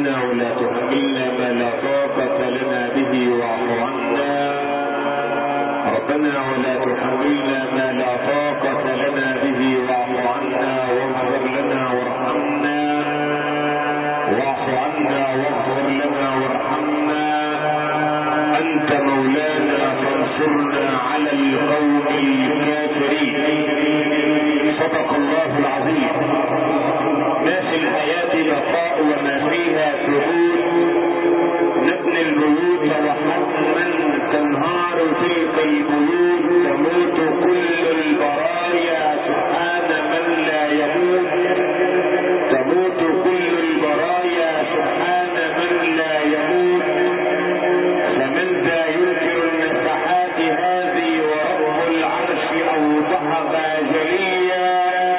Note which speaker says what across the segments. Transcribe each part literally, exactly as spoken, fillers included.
Speaker 1: ربنا ولا تحملنا ما لا طاقة لنا به واعف عنا ربنا ولا تحملنا ما لا طاقة لنا به واعف عنا واغفر لنا وارحمنا واعف عنا واغفر لنا وارحمنا أنت مولانا فانصرنا على القوم الكافرين. صدق الله العظيم. ما في الحياة بقاء وما فيها ثبوت نبني البيوت وحتما تنهار تلك البيوت تموت كل البرايا سبحان من لا يموت تموت كل البرايا سبحان من لا يموت فمن ذا ينكر النفحات هذه ورب العرش أوضحها جليا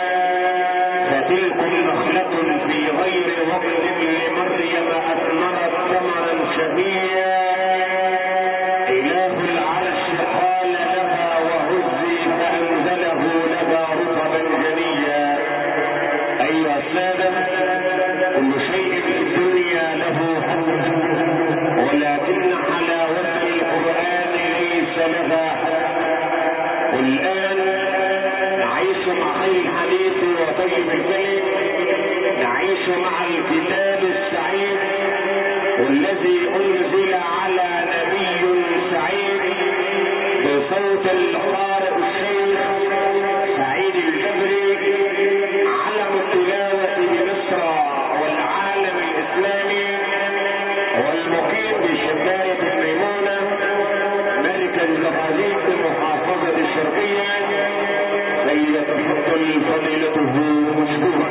Speaker 1: فتلك نخلة في غير وقت لمريم أثمرت ثمرا شهيا إله العرش قال لها وهزي فأنزله لها رطبا جنيا. أيها السادة كل شيء في الدنيا له حد ولكن حلاوة القرآن ليس لها حد. والآن نعيش مع الحديث وطيب الكلم نعيش مع الكتاب السعيد والذي أنزل على نبي سعيد بصوت القارئ الشيخ سعيد الجبري علم التلاوة بمصر والعالم الإسلامي والمقيم بشباية الميمونة مركز زقازيق محافظة الشرقية فليتفضل فضيلته مشكورا.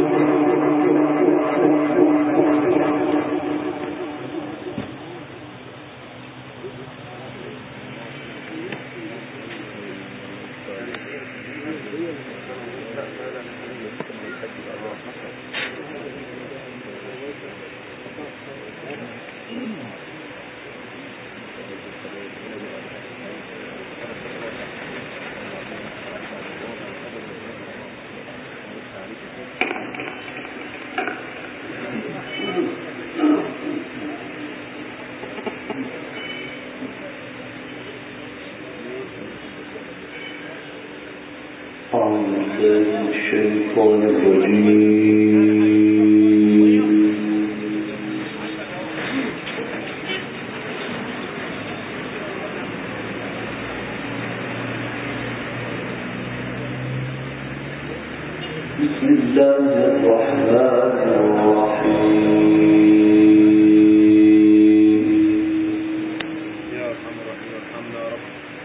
Speaker 2: الشيطان الرجيم. بسم الله الرحمن الرحيم.
Speaker 3: يا ارحم الراحمين ارحمنا يا رب.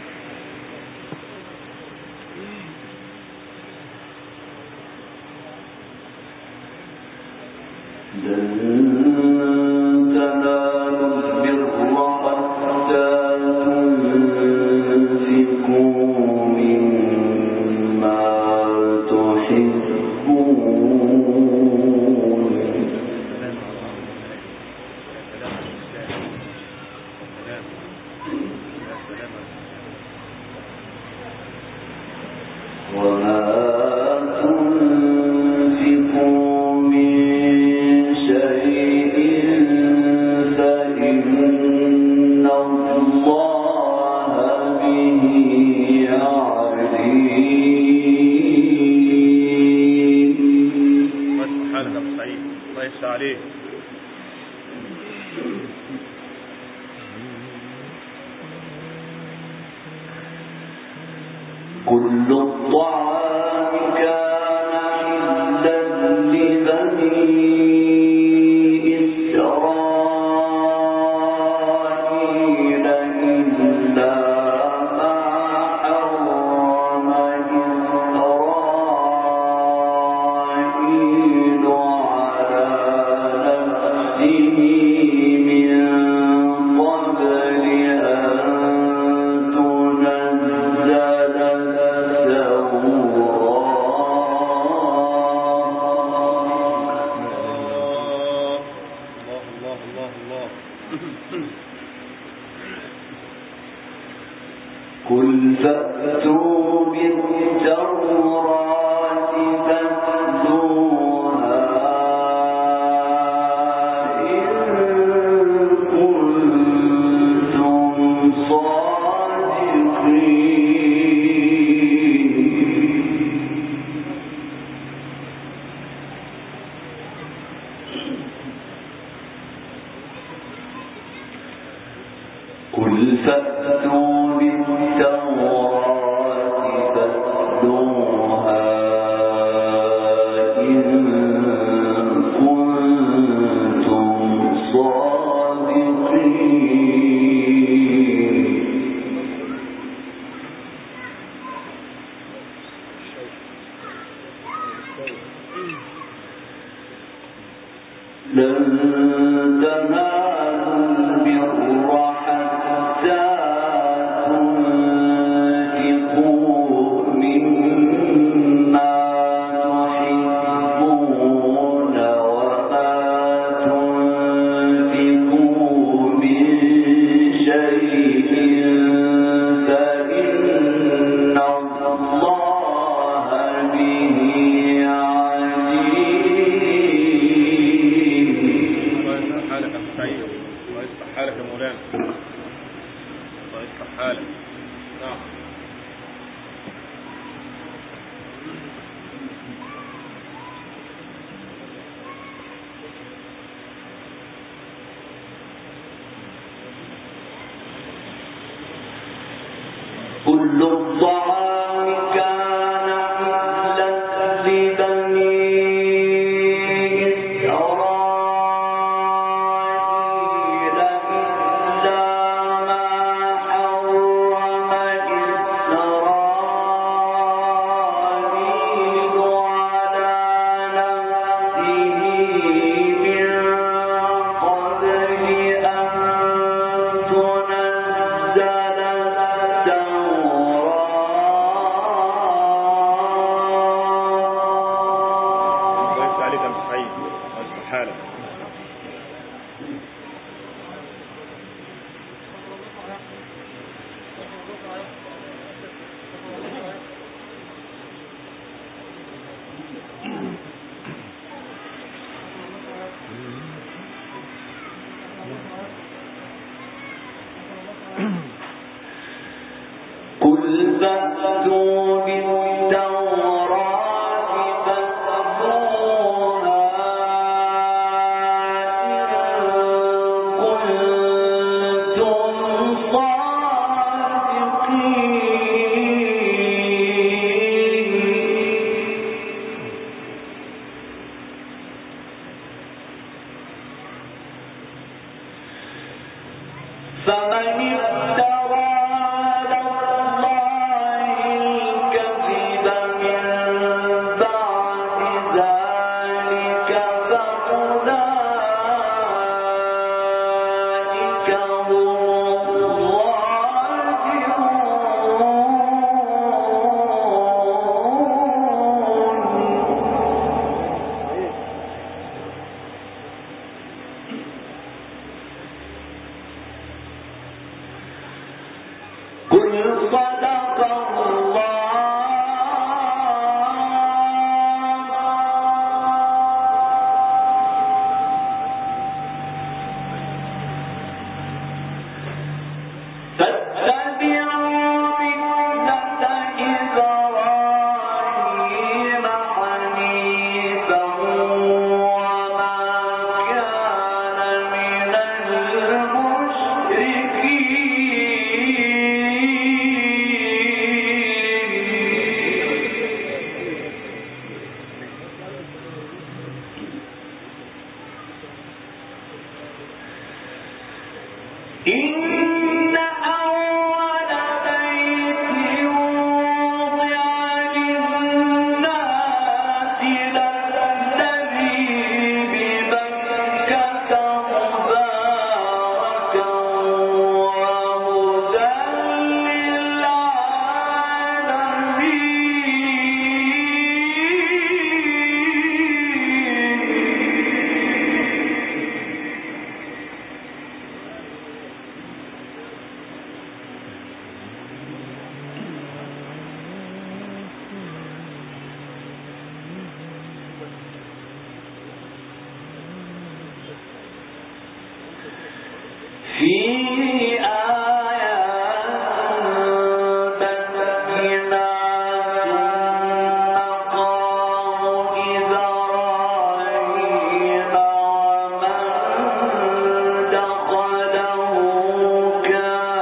Speaker 2: كل الطعام كان حلا لبني إسرائيل إلا ما حرم إسرائيل على نفسه من قبل أن تنزل قل فأتوا بالتوراة فاتلوها إن قل فأتوا بالتوراة فاتلوها إن كنتم صادقين. لن تنالوا البر حتى تنفقوا مما تحبون وما تنفقوا من شيء فإن الله به عليم.
Speaker 3: حالك يا سعيد، الله يصلح حالك يا مولانا، الله يصلح حالك. نعم.
Speaker 2: كل الطعام كان حلا لبني إسرائيل إلا ما حرم إسرائيل على نفسه من قبل أن تنزل
Speaker 3: الله يفتح عليك يا سعيد، الله يصلح حالك.
Speaker 2: قل فأتوا بالتوراة فاتلوها إن كنتم صادقين. فمن افترى على الله الكذب من بعد ذلك فأولئك هم الظالمون. قل صدق الله. فاتبعوا ملة إبراهيم حنيفا وما كان من المشركين. إن أول بيت وضع للناس للذي ببكة مباركا وهدى فيه آيات بينات مقام إبراهيم ومن دخله كان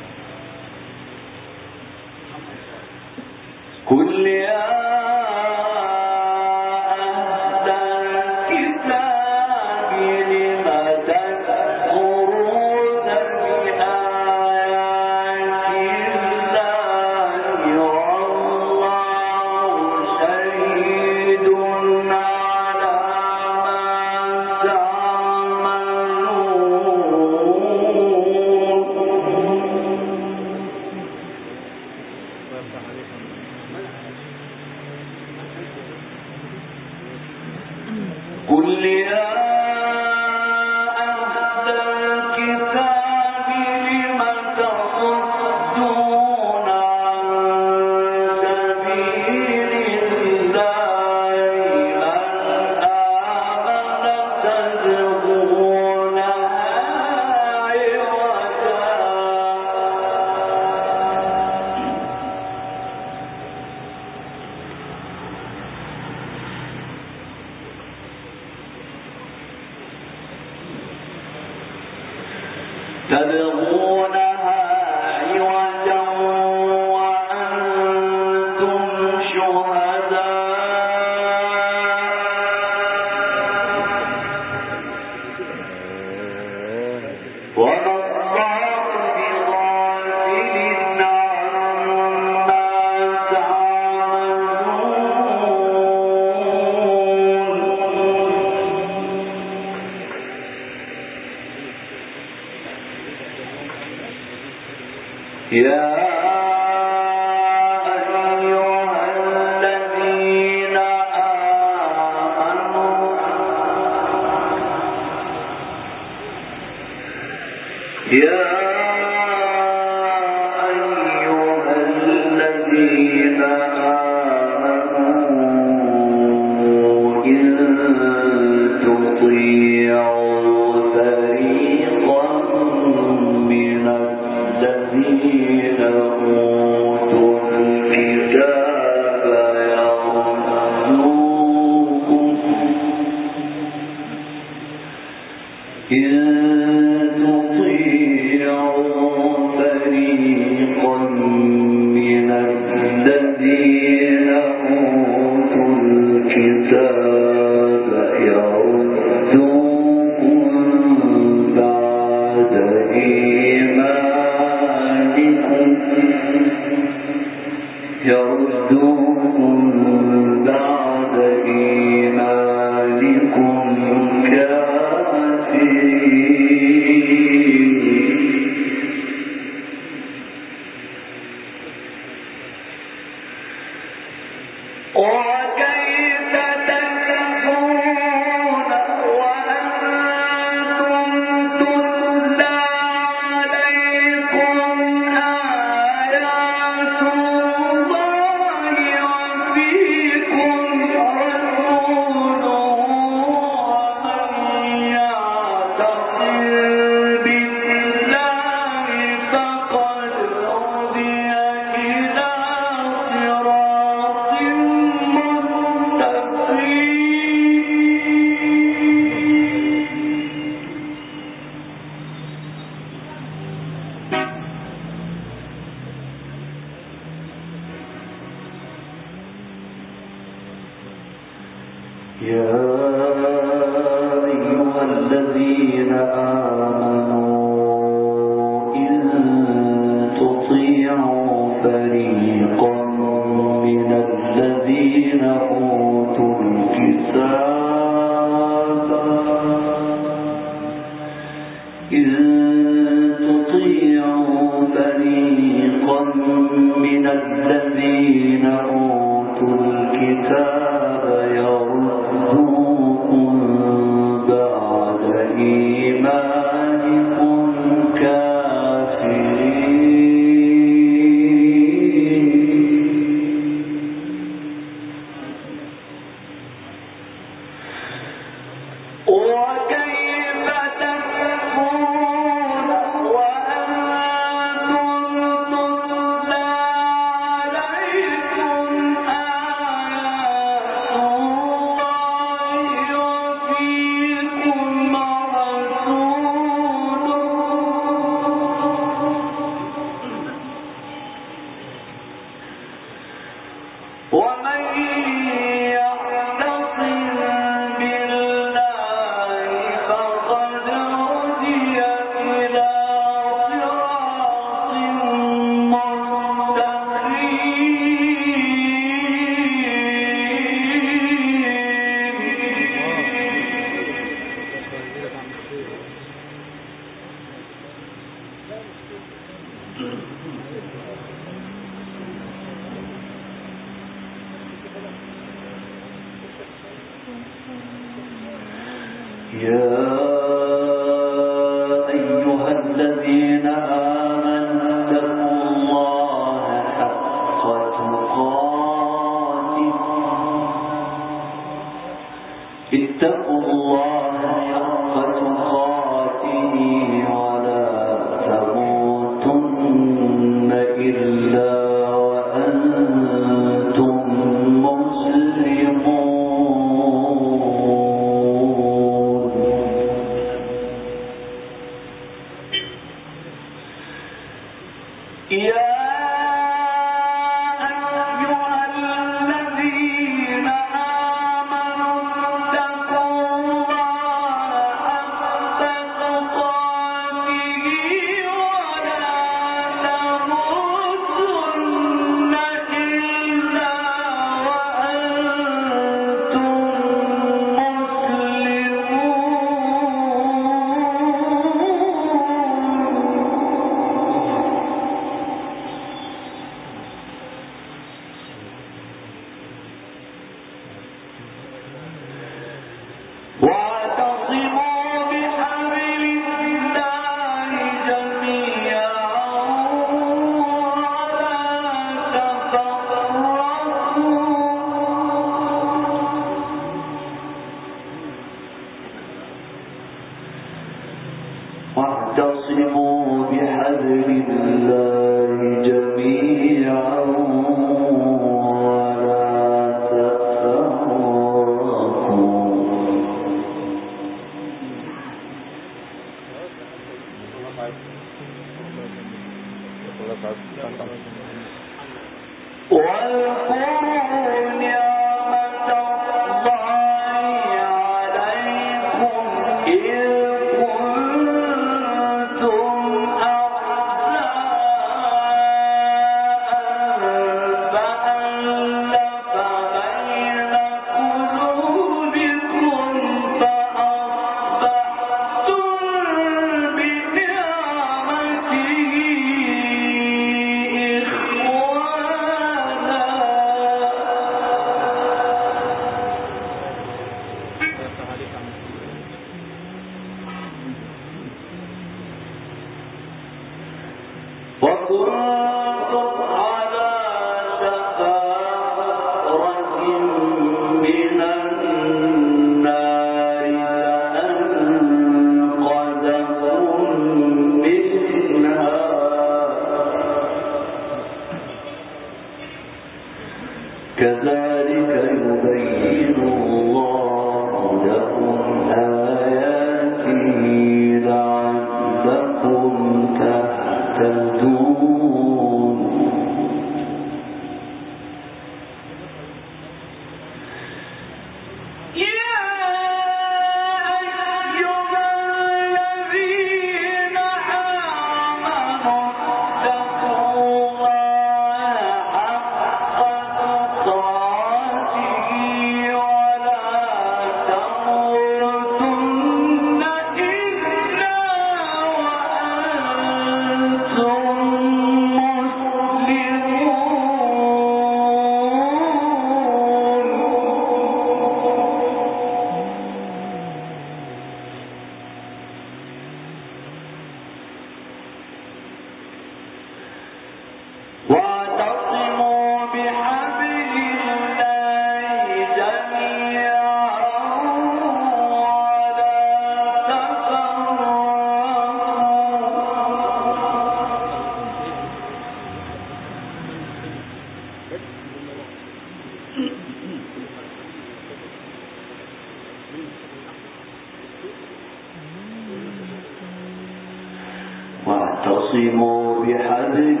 Speaker 2: واعتصموا بحبل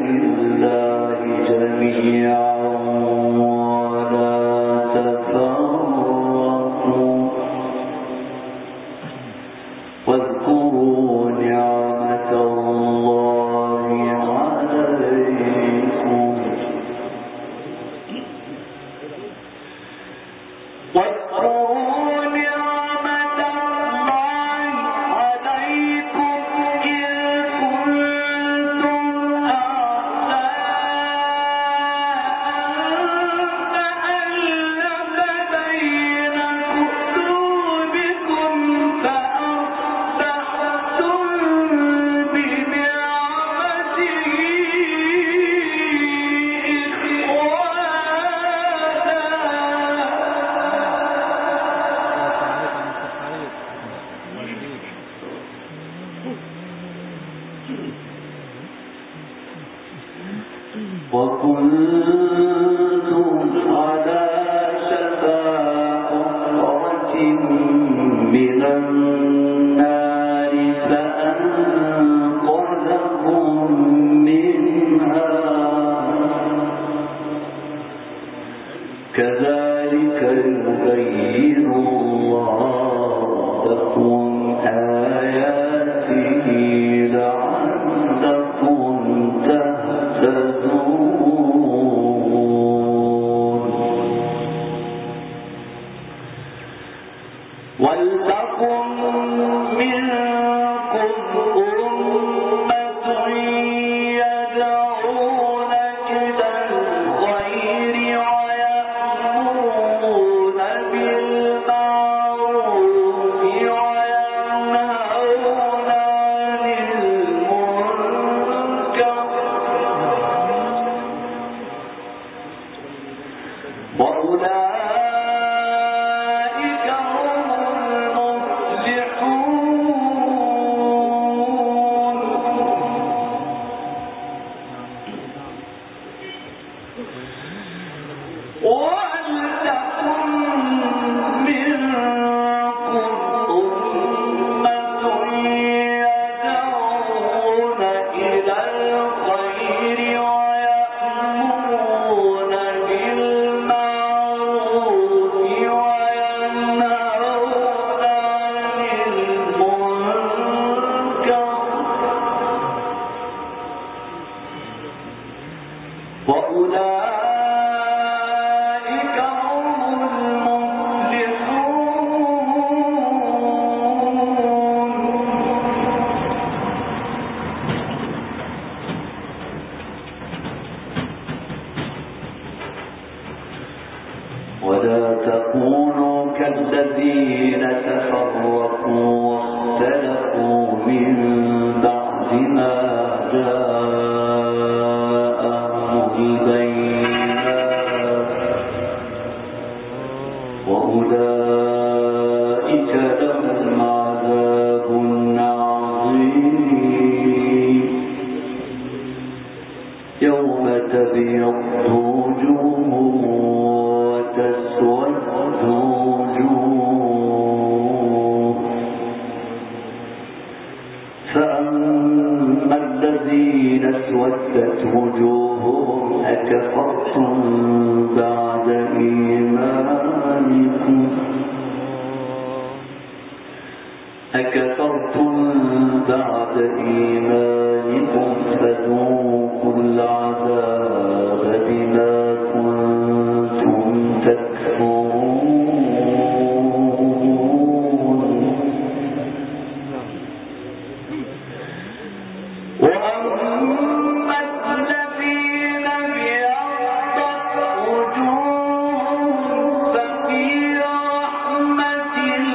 Speaker 2: الله جميعا ولا تفرقوا واذكروا نعمة الله عليكم واذكروا نعمة الله عليكم إذ كنتم أعداء فألف بين قلوبكم فأصبحتم بنعمته وكنتم على شفا حفرة من النار فأنقذكم منها كذلك يبين الله لكم آياته لعلكم تهتدون ولتكن منكم أمة يدعون إلى الخير ويأمرون بالمعروف وينهون عن المنكر وأولئك هم المفلحون. ولا تكونوا كالذين تفرقوا واختلفوا من بعد ما جاءهم البينات وأولئك لهم عذاب عظيم يوم تبيض وجوه وتسود وجوه فأما الذين اسودت وجوههم أكفرتم بعد إيمانكم أكفرتم بعد إيمانكم فذوقوا العذاب بما كنتم تكفرون. وأما الذين ابيضت وجوههم ففي رحمة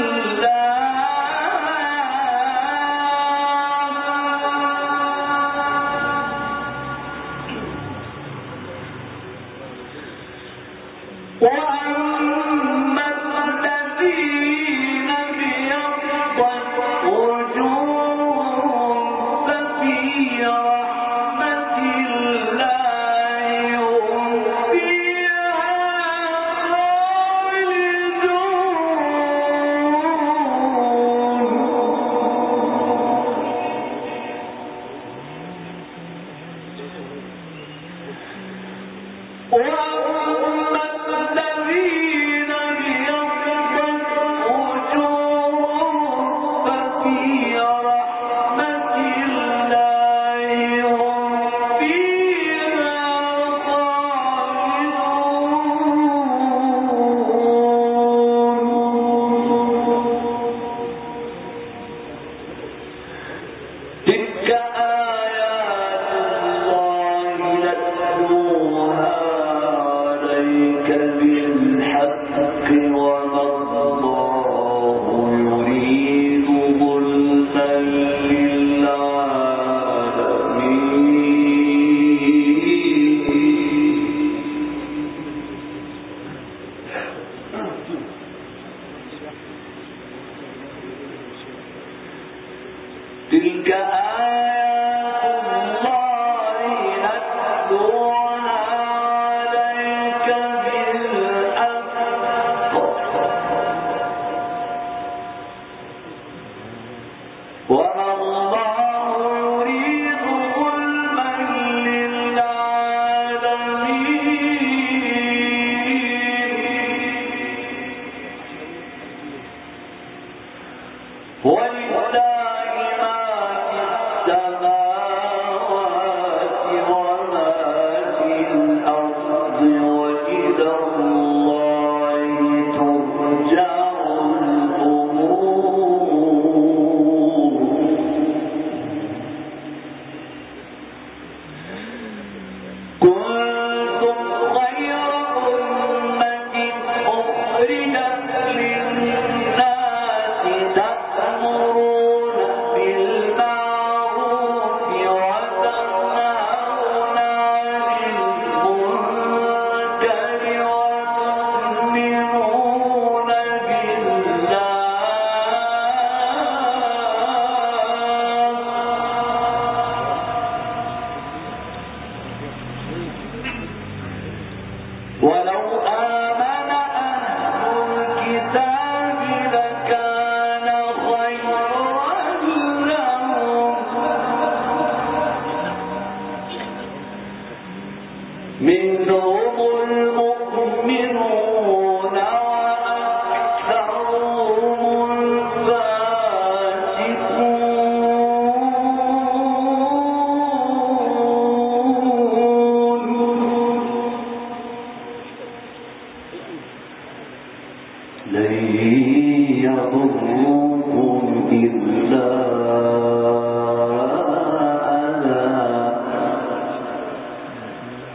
Speaker 2: وأما الذين ابيضت وجوههم ففي رحمة الله هم فيها خالدون. تلك آيات الله نتلوها عليك بالحق وما الله يريد ظلما للعالمين. تلك آيات الله نتلوها عليك بالحق وما الله يريد ظلما للعالمين. ولله ما في السماوات وما في الأرض وإلى الله ترجع الأمور. كنتم خير أمة أخرجت للناس تأمرون بالمعروف وتنهون عن المنكر وتؤمنون بالله. ولو آمن أهل الكتاب لكان خيرا لهم منهم المؤمنون وأكثرهم الفاسقون.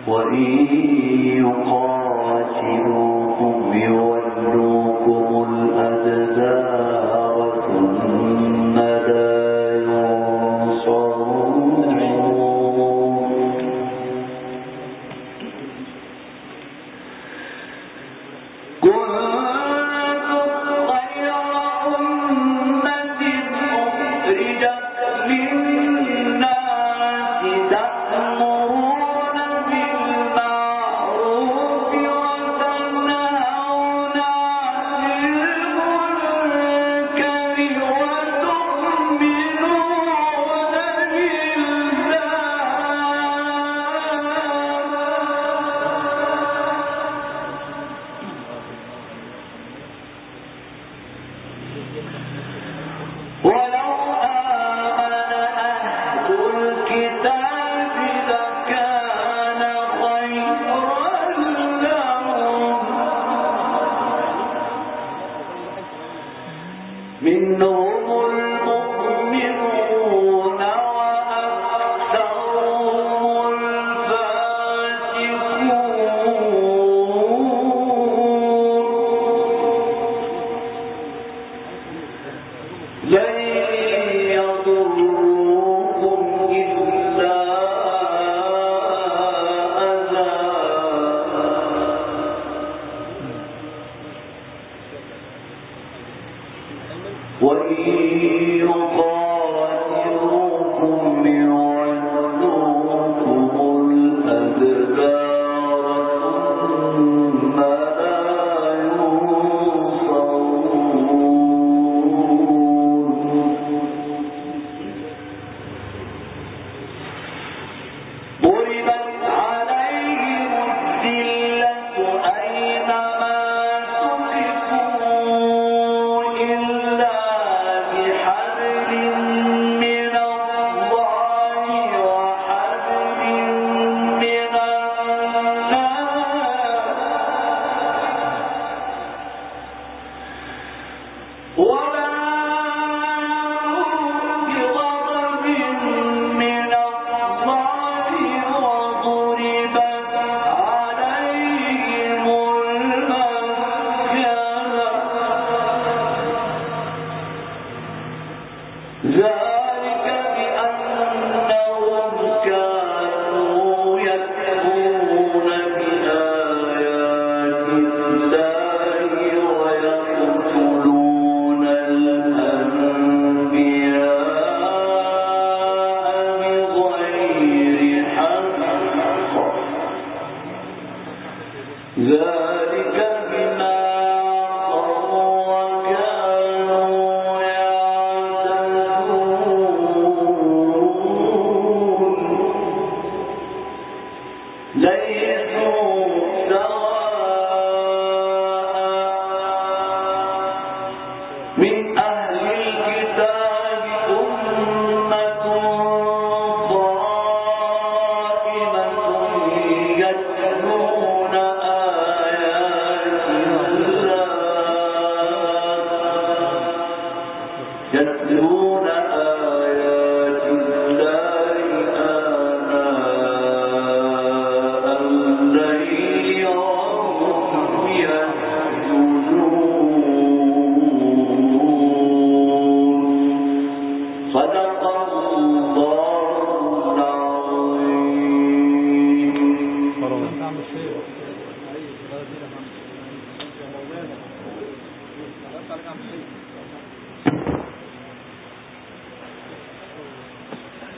Speaker 2: ليس